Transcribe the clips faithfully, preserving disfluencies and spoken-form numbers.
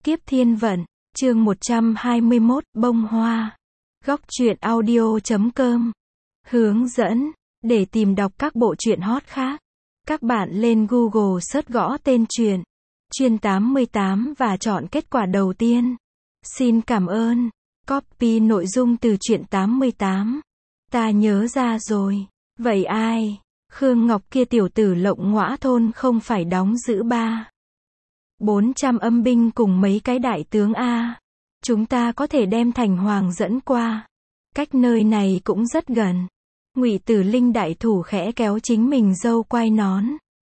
Kiếp Thiên Vận, chương một trăm hai mươi mốt, bông hoa. Góc truyện audio chấm com. Hướng dẫn, để tìm đọc các bộ truyện hot khác. Các bạn lên Google search gõ tên truyện, Chuyên tám mươi tám và chọn kết quả đầu tiên. Xin cảm ơn. Copy nội dung từ truyện tám mươi tám. Ta nhớ ra rồi. Vậy ai? Khương Ngọc kia tiểu tử Lộng Ngõa thôn không phải đóng giữ ba bốn trăm âm binh cùng mấy cái đại tướng a. Chúng ta có thể đem Thành Hoàng dẫn qua. Cách nơi này cũng rất gần. Ngụy Tử Linh đại thủ khẽ kéo chính mình dâu quai nón.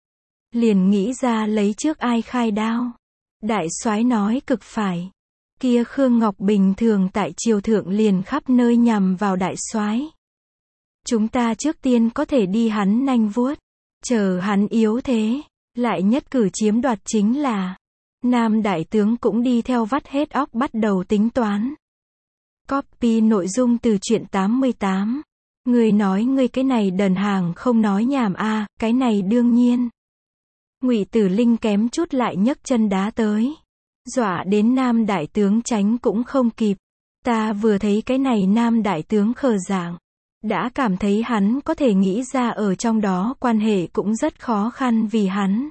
Liền nghĩ ra lấy trước ai khai đao. Đại soái nói cực phải. Kia Khương Ngọc bình thường tại triều thượng liền khắp nơi nhằm vào đại soái. Chúng ta trước tiên có thể đi hắn nanh vuốt. Chờ hắn yếu thế, lại nhất cử chiếm đoạt chính là. Nam đại tướng cũng đi theo vắt hết óc bắt đầu tính toán. Copy nội dung từ truyện tám mươi tám. Người nói ngươi cái này đần hàng không nói nhảm a, à, cái này đương nhiên. Ngụy Tử Linh kém chút lại nhấc chân đá tới. Dọa đến Nam đại tướng tránh cũng không kịp. Ta vừa thấy cái này Nam đại tướng khờ dạng, đã cảm thấy hắn có thể nghĩ ra ở trong đó quan hệ cũng rất khó khăn vì hắn.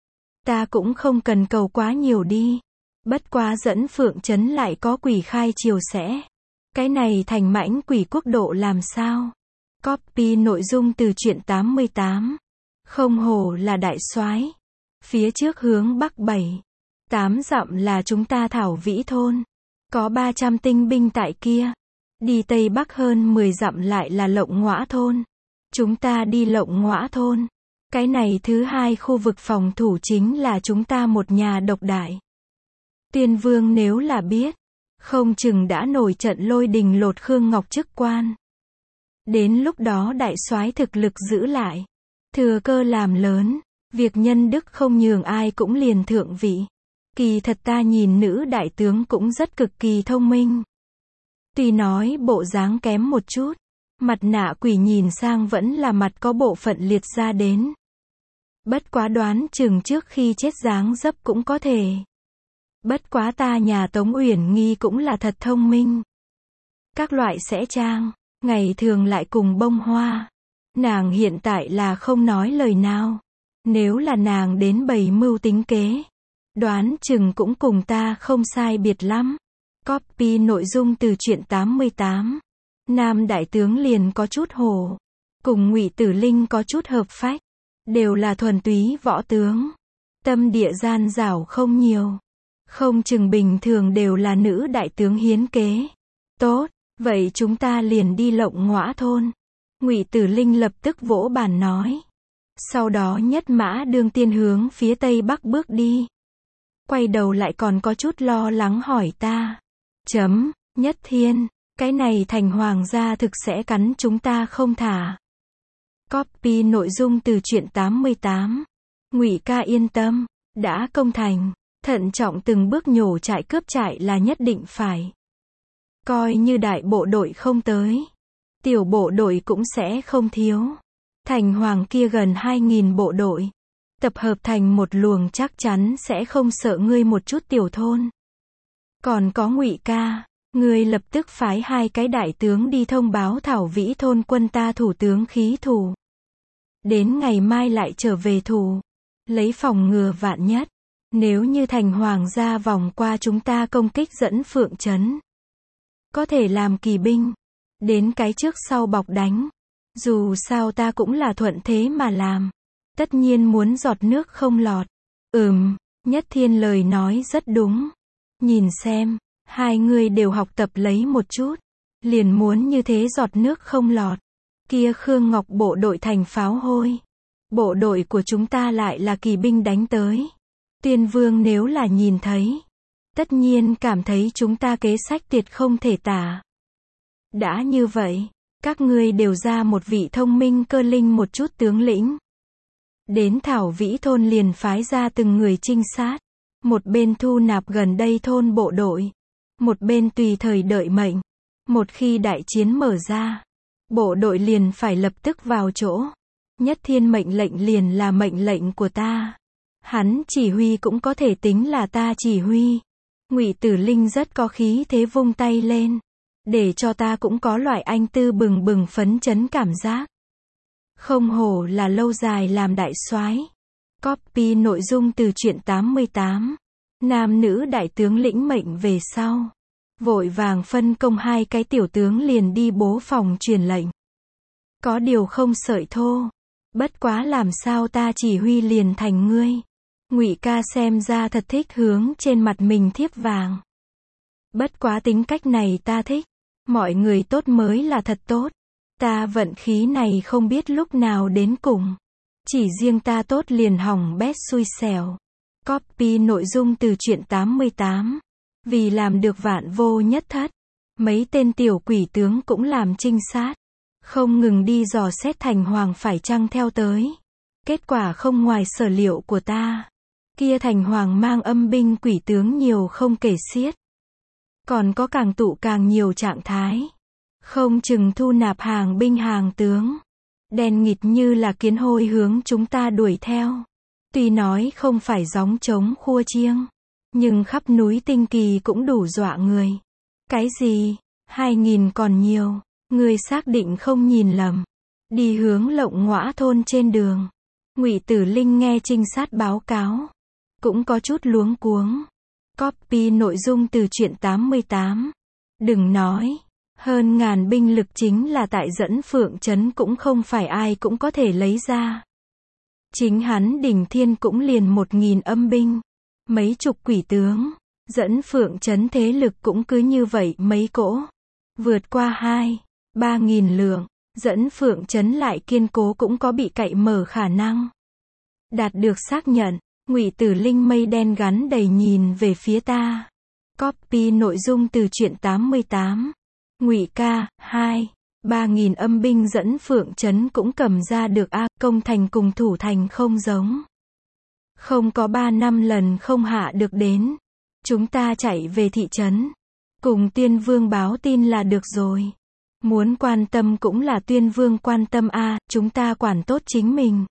Ta cũng không cần cầu quá nhiều đi. Bất quá dẫn Phượng Trấn lại có quỷ khai triều sẽ. Cái này thành mãnh quỷ quốc độ làm sao? Copy nội dung từ truyện tám mươi tám. Không hổ là đại soái. Phía trước hướng bắc bảy tám dặm là chúng ta Thảo Vĩ thôn. Có ba trăm tinh binh tại kia. Đi tây bắc hơn mười dặm lại là Lộng Ngõa thôn. Chúng ta đi Lộng Ngõa thôn. Cái này thứ hai khu vực phòng thủ chính là chúng ta một nhà độc đại. Tuyên Vương nếu là biết, không chừng đã nổi trận lôi đình lột Khương Ngọc chức quan. Đến lúc đó đại soái thực lực giữ lại, thừa cơ làm lớn, việc nhân đức không nhường ai cũng liền thượng vị. Kỳ thật ta nhìn nữ đại tướng cũng rất cực kỳ thông minh. Tuy nói bộ dáng kém một chút, mặt nạ quỷ nhìn sang vẫn là mặt có bộ phận liệt ra đến. Bất quá đoán chừng trước khi chết dáng dấp cũng có thể. Bất quá ta nhà Tống Uyển Nghi cũng là thật thông minh. Các loại sẽ trang, ngày thường lại cùng bông hoa. Nàng hiện tại là không nói lời nào. Nếu là nàng đến bày mưu tính kế, đoán chừng cũng cùng ta không sai biệt lắm. Copy nội dung từ truyện tám mươi tám. Nam đại tướng liền có chút hồ. Cùng Ngụy Tử Linh có chút hợp phách. Đều là thuần túy võ tướng. Tâm địa gian dảo không nhiều. Không chừng bình thường đều là nữ đại tướng hiến kế. Tốt, vậy chúng ta liền đi Lộng Ngõa thôn. Ngụy Tử Linh lập tức vỗ bàn nói. Sau đó nhất mã đương tiên hướng phía tây bắc bước đi. Quay đầu lại còn có chút lo lắng hỏi ta. Chấm, Nhất Thiên, cái này Thành Hoàng gia thực sẽ cắn chúng ta không thả. Copy nội dung từ truyện tám mươi tám. Ngụy ca yên tâm, đã công thành, thận trọng từng bước nhổ trại cướp trại là nhất định phải. Coi như đại bộ đội không tới, tiểu bộ đội cũng sẽ không thiếu. Thành Hoàng kia gần hai nghìn bộ đội, tập hợp thành một luồng chắc chắn sẽ không sợ ngươi một chút tiểu thôn. Còn có Ngụy ca, ngươi lập tức phái hai cái đại tướng đi thông báo Thảo Vĩ thôn quân ta thủ tướng khí thù. Đến ngày mai lại trở về thủ, lấy phòng ngừa vạn nhất. Nếu như Thành Hoàng gia vòng qua chúng ta công kích dẫn Phượng Trấn, có thể làm kỳ binh, đến cái trước sau bọc đánh. Dù sao ta cũng là thuận thế mà làm, tất nhiên muốn giọt nước không lọt. Ừm, Nhất Thiên lời nói rất đúng. Nhìn xem, hai người đều học tập lấy một chút, liền muốn như thế giọt nước không lọt. Kia Khương Ngọc bộ đội thành pháo hôi, bộ đội của chúng ta lại là kỳ binh đánh tới. Tuyên Vương nếu là nhìn thấy, tất nhiên cảm thấy chúng ta kế sách tuyệt không thể tả. Đã như vậy, các ngươi đều ra một vị thông minh cơ linh một chút tướng lĩnh. Đến Thảo Vĩ thôn liền phái ra từng người trinh sát. Một bên thu nạp gần đây thôn bộ đội, một bên tùy thời đợi mệnh. Một khi đại chiến mở ra, bộ đội liền phải lập tức vào chỗ. Nhất Thiên mệnh lệnh liền là mệnh lệnh của ta. Hắn chỉ huy cũng có thể tính là ta chỉ huy. Ngụy Tử Linh rất có khí thế vung tay lên, để cho ta cũng có loại anh tư bừng bừng phấn chấn cảm giác. Không hổ là lâu dài làm đại soái. Copy nội dung từ truyện tám mươi tám. Nam nữ đại tướng lĩnh mệnh về sau, vội vàng phân công hai cái tiểu tướng liền đi bố phòng truyền lệnh. Có điều không sợi thô, bất quá làm sao ta chỉ huy liền thành ngươi. Ngụy ca xem ra thật thích hướng trên mặt mình thiếp vàng. Bất quá tính cách này ta thích, mọi người tốt mới là thật tốt. Ta vận khí này không biết lúc nào đến cùng. Chỉ riêng ta tốt liền hỏng bét xui xẻo. Copy nội dung từ truyện tám mươi tám. Vì làm được vạn vô nhất thất, mấy tên tiểu quỷ tướng cũng làm trinh sát, không ngừng đi dò xét thành hoàng phải chăng theo tới. Kết quả không ngoài sở liệu của ta. Kia thành hoàng mang âm binh quỷ tướng nhiều không kể xiết. Còn có càng tụ càng nhiều trạng thái. Không chừng thu nạp hàng binh hàng tướng. Đen nghịt như là kiến hôi hướng chúng ta đuổi theo. Tuy nói không phải gióng trống khua chiêng, nhưng khắp núi tinh kỳ cũng đủ dọa người. Cái gì? Hai nghìn còn nhiều. Người xác định không nhìn lầm. Đi hướng Lộng Ngõa thôn trên đường. Ngụy Tử Linh nghe trinh sát báo cáo, cũng có chút luống cuống. Copy nội dung từ truyện tám mươi tám. Đừng nói, hơn ngàn binh lực chính là tại Dẫn Phượng Trấn cũng không phải ai cũng có thể lấy ra. Chính hắn Đỉnh Thiên cũng liền một nghìn âm binh, mấy chục quỷ tướng, Dẫn Phượng Trấn thế lực cũng cứ như vậy mấy cỗ. Vượt qua hai, ba nghìn lượng, Dẫn Phượng Trấn lại kiên cố cũng có bị cậy mở khả năng. Đạt được xác nhận, Ngụy Tử Linh mây đen gắn đầy nhìn về phía ta. Copy nội dung từ truyện tám mươi tám. Ngụy ca, hai, ba nghìn âm binh Dẫn Phượng Trấn cũng cầm ra được a, công thành cùng thủ thành không giống. Không có ba năm lần không hạ được đến. Chúng ta chạy về thị trấn, cùng Tuyên Vương báo tin là được rồi. Muốn quan tâm cũng là Tuyên Vương quan tâm a, chúng ta quản tốt chính mình.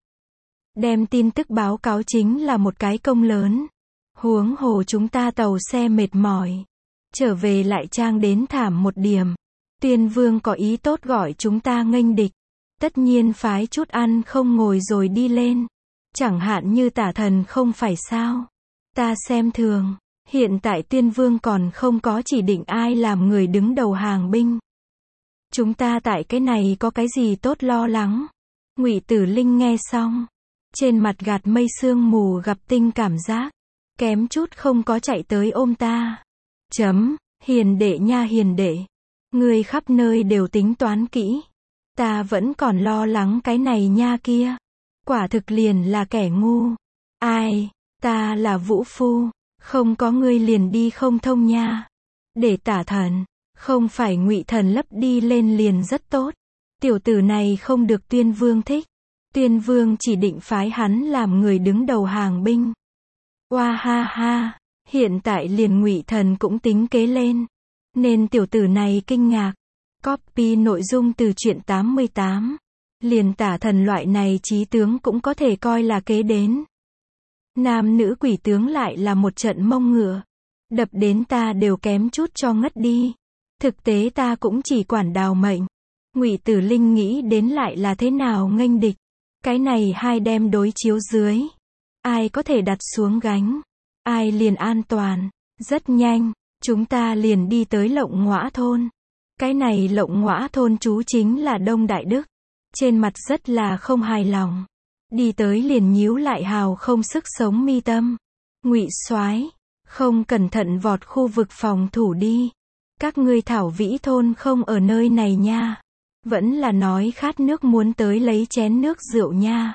Đem tin tức báo cáo chính là một cái công lớn. Huống hồ chúng ta tàu xe mệt mỏi, trở về lại trang đến thảm một điểm. Tuyên Vương có ý tốt gọi chúng ta nghênh địch, tất nhiên phái chút ăn không ngồi rồi đi lên. Chẳng hạn như Tả Thần không phải sao? Ta xem thường, hiện tại Tuyên Vương còn không có chỉ định ai làm người đứng đầu hàng binh. Chúng ta tại cái này có cái gì tốt lo lắng? Ngụy Tử Linh nghe xong, trên mặt gạt mây sương mù gặp tinh cảm giác, kém chút không có chạy tới ôm ta. Chấm, hiền đệ nha hiền đệ. Người khắp nơi đều tính toán kỹ. Ta vẫn còn lo lắng cái này nha kia. Quả thực liền là kẻ ngu. Ai, ta là vũ phu, không có ngươi liền đi không thông nha. Để Tả Thần, không phải Ngụy Thần lấp đi lên liền rất tốt. Tiểu tử này không được Tuyên Vương thích. Tuyên Vương chỉ định phái hắn làm người đứng đầu hàng binh. Oa ha ha, hiện tại liền Ngụy Thần cũng tính kế lên. Nên tiểu tử này kinh ngạc. Copy nội dung từ truyện tám mươi tám. Liền Tả Thần loại này trí tướng cũng có thể coi là kế đến. Nam nữ quỷ tướng lại là một trận mông ngựa. Đập đến ta đều kém chút cho ngất đi. Thực tế ta cũng chỉ quản đào mệnh. Ngụy Tử Linh nghĩ đến lại là thế nào nghênh địch. Cái này hai đem đối chiếu dưới. Ai có thể đặt xuống gánh, ai liền an toàn. Rất nhanh, chúng ta liền đi tới Lộng Ngõa thôn. Cái này Lộng Ngõa thôn chú chính là Đông Đại Đức. Trên mặt rất là không hài lòng. Đi tới liền nhíu lại hào không sức sống mi tâm. Ngụy soái, không cẩn thận vọt khu vực phòng thủ đi. Các ngươi Thảo Vĩ thôn không ở nơi này nha. Vẫn là nói khát nước muốn tới lấy chén nước rượu nha.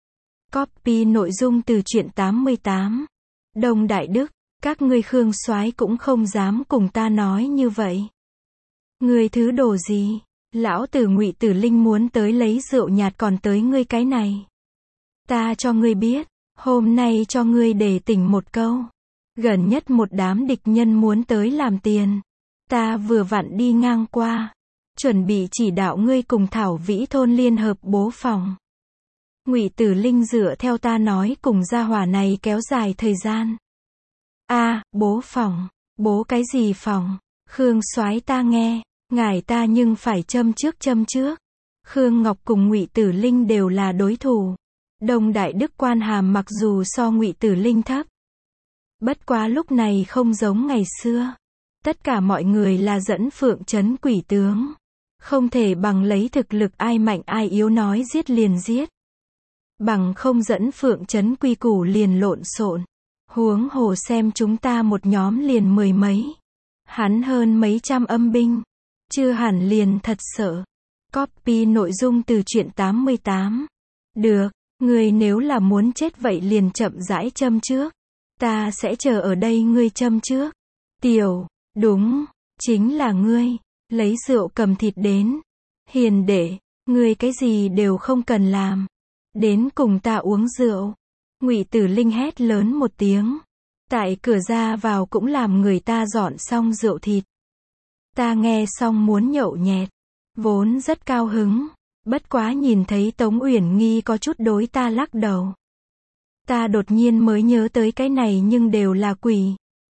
Copy nội dung từ truyện tám mươi tám. Đông Đại Đức, các ngươi Khương soái cũng không dám cùng ta nói như vậy. Ngươi thứ đồ gì? Lão tử Ngụy Tử Linh muốn tới lấy rượu nhạt còn tới ngươi cái này. Ta cho ngươi biết, hôm nay cho ngươi để tỉnh một câu. Gần nhất một đám địch nhân muốn tới làm tiền. Ta vừa vặn đi ngang qua, chuẩn bị chỉ đạo ngươi cùng Thảo Vĩ thôn liên hợp bố phòng. Ngụy Tử Linh dựa theo ta nói cùng gia hỏa này kéo dài thời gian. A, bố phòng, Bố cái gì phòng? Khương soái ta nghe, ngài ta nhưng phải châm trước châm trước. Khương Ngọc cùng Ngụy Tử Linh đều là đối thủ. Đông Đại Đức quan hàm mặc dù so Ngụy Tử Linh thấp, bất quá lúc này không giống ngày xưa. Tất cả mọi người là dẫn phượng trấn quỷ tướng. Không thể bằng lấy thực lực ai mạnh ai yếu nói giết liền giết. Bằng không dẫn phượng trấn quy củ liền lộn xộn. Huống hồ xem chúng ta một nhóm liền mười mấy. Hắn hơn mấy trăm âm binh. Chưa hẳn liền thật sợ. Copy nội dung từ truyện tám mươi tám. Được, ngươi nếu là muốn chết vậy liền chậm rãi châm trước. Ta sẽ chờ ở đây ngươi châm trước. Tiểu, đúng, chính là ngươi. Lấy rượu cầm thịt đến. Hiền đệ, ngươi cái gì đều không cần làm. Đến cùng ta uống rượu. Ngụy Tử Linh hét lớn một tiếng. Tại cửa ra vào cũng làm người ta dọn xong rượu thịt. Ta nghe xong muốn nhậu nhẹt. Vốn rất cao hứng. Bất quá nhìn thấy Tống Uyển Nghi có chút đối ta lắc đầu. Ta đột nhiên mới nhớ tới cái này nhưng đều là quỷ.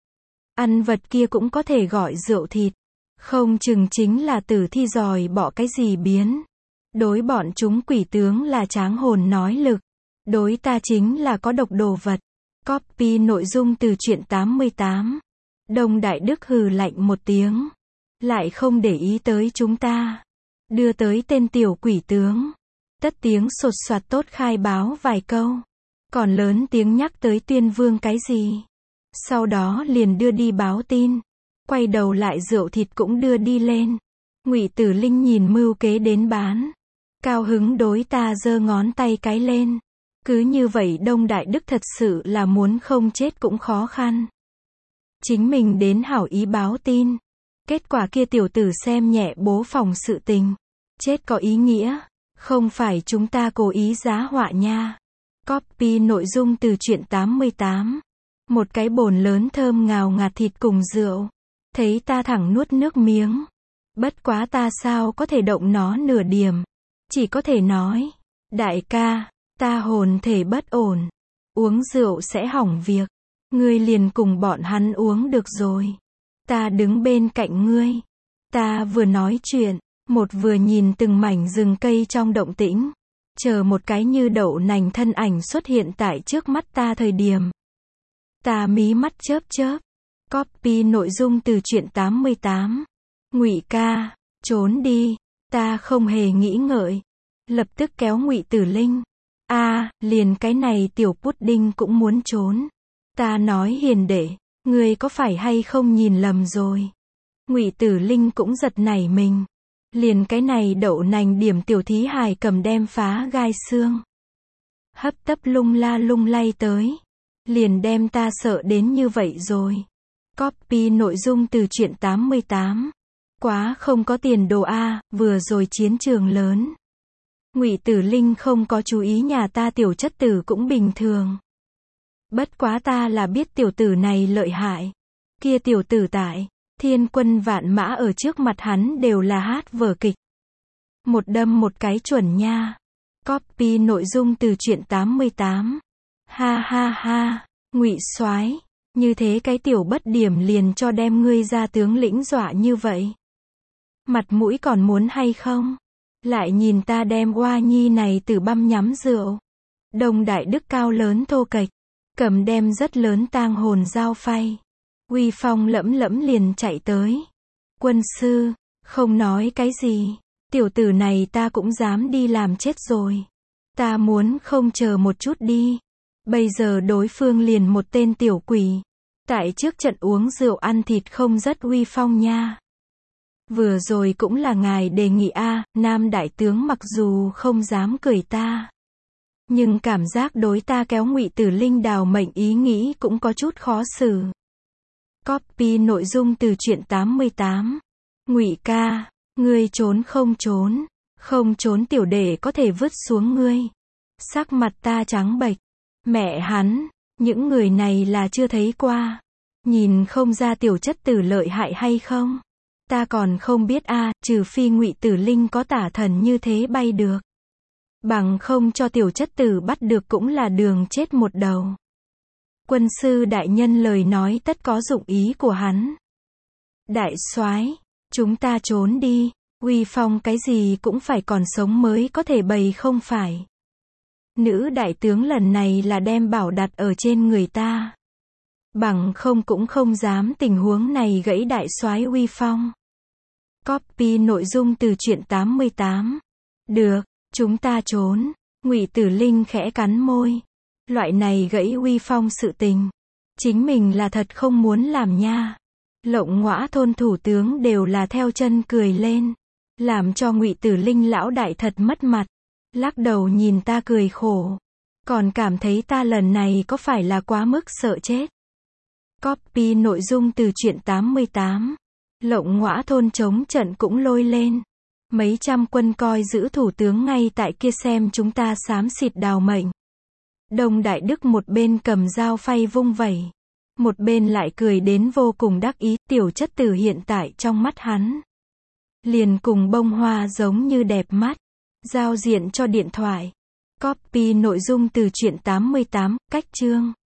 Ăn vật kia cũng có thể gọi rượu thịt. Không chừng chính là tử thi giòi bỏ cái gì biến. Đối bọn chúng quỷ tướng là tráng hồn nói lực. Đối ta chính là có độc đồ vật. Copy nội dung từ truyện tám mươi tám. Đông Đại Đức hừ lạnh một tiếng. Lại không để ý tới chúng ta. Đưa tới tên tiểu quỷ tướng. Tất tiếng sột soạt tốt khai báo vài câu. Còn lớn tiếng nhắc tới Tuyên Vương cái gì. Sau đó liền đưa đi báo tin. Quay đầu lại rượu thịt cũng đưa đi lên. Ngụy Tử Linh nhìn mưu kế đến bán. Cao hứng đối ta giơ ngón tay cái lên. Cứ như vậy Đông Đại Đức thật sự là muốn không chết cũng khó khăn. Chính mình đến hảo ý báo tin. Kết quả kia tiểu tử xem nhẹ bố phòng sự tình. Chết có ý nghĩa. Không phải chúng ta cố ý giá họa nha. Copy nội dung từ truyện tám mươi tám. Một cái bồn lớn thơm ngào ngạt thịt cùng rượu. Thấy ta thẳng nuốt nước miếng. Bất quá ta sao có thể động nó nửa điểm. Chỉ có thể nói. Đại ca, ta hồn thể bất ổn. Uống rượu sẽ hỏng việc. Ngươi liền cùng bọn hắn uống được rồi. Ta đứng bên cạnh ngươi. Ta vừa nói chuyện. Một vừa nhìn từng mảnh rừng cây trong động tĩnh. Chờ một cái như đậu nành thân ảnh xuất hiện tại trước mắt ta thời điểm. Ta mí mắt chớp chớp. Copy nội dung từ truyện tám mươi tám. Ngụy ca, trốn đi. Ta không hề nghĩ ngợi. Lập tức kéo Ngụy Tử Linh. A, à, liền cái này tiểu pudding cũng muốn trốn. Ta nói hiền đệ, ngươi có phải hay không nhìn lầm rồi. Ngụy Tử Linh cũng giật nảy mình. Liền cái này đậu nành điểm tiểu thí hài cầm đem phá gai xương. Hấp tấp lung la lung lay tới. Liền đem ta sợ đến như vậy rồi. Copy nội dung từ truyện tám mươi tám. Quá không có tiền đồ a, vừa rồi chiến trường lớn. Ngụy Tử Linh không có chú ý nhà ta tiểu chất tử cũng bình thường. Bất quá ta là biết tiểu tử này lợi hại. Kia tiểu tử tại thiên quân vạn mã ở trước mặt hắn đều là hát vở kịch. Một đâm một cái chuẩn nha. Copy nội dung từ truyện tám mươi tám. Ha ha ha, Ngụy soái, như thế cái tiểu bất điểm liền cho đem ngươi ra tướng lĩnh dọa như vậy. Mặt mũi còn muốn hay không? Lại nhìn ta đem oa nhi này từ băm nhắm rượu. Đông Đại Đức cao lớn thô kệch, cầm đem rất lớn tang hồn dao phay. Uy phong lẫm lẫm liền chạy tới. Quân sư, không nói cái gì. Tiểu tử này ta cũng dám đi làm chết rồi. Ta muốn không chờ một chút đi. Bây giờ đối phương liền một tên tiểu quỷ. Tại trước trận uống rượu ăn thịt không rất uy phong nha. Vừa rồi cũng là ngài đề nghị a, Nam đại tướng mặc dù không dám cười ta. Nhưng cảm giác đối ta kéo Ngụy Tử Linh đào mệnh ý nghĩ cũng có chút khó xử. Copy nội dung từ truyện tám mươi tám. Ngụy ca, ngươi trốn không trốn, không trốn tiểu đệ có thể vứt xuống ngươi. Sắc mặt ta trắng bệch. Mẹ hắn, những người này là chưa thấy qua. Nhìn không ra tiểu chất tử lợi hại hay không? Ta còn không biết a, à, trừ phi Ngụy Tử Linh có tả thần như thế bay được. Bằng không cho tiểu chất tử bắt được cũng là đường chết một đầu. Quân sư đại nhân lời nói tất có dụng ý của hắn. Đại soái, chúng ta trốn đi, uy phong cái gì cũng phải còn sống mới có thể bày không phải. Nữ đại tướng lần này là đem bảo đặt ở trên người ta. Bằng không cũng không dám tình huống này gãy đại soái uy phong. Copy nội dung từ truyện tám mươi tám. Được, chúng ta trốn. Ngụy Tử Linh khẽ cắn môi. Loại này gãy uy phong sự tình, chính mình là thật không muốn làm nha. Lộng Ngõa thôn thủ tướng đều là theo chân cười lên, làm cho Ngụy Tử Linh lão đại thật mất mặt, lắc đầu nhìn ta cười khổ, còn cảm thấy ta lần này có phải là quá mức sợ chết. Copy nội dung từ truyện tám mươi tám. Lộng Ngõa thôn chống trận cũng lôi lên. Mấy trăm quân coi giữ thủ tướng ngay tại kia xem chúng ta xám xịt đào mệnh. Đông Đại Đức một bên cầm dao phay vung vẩy, một bên lại cười đến vô cùng đắc ý. Tiểu chất tử hiện tại trong mắt hắn liền cùng bông hoa giống như đẹp mắt. Giao diện cho điện thoại. Copy nội dung từ truyện tám mươi tám. Cách chương.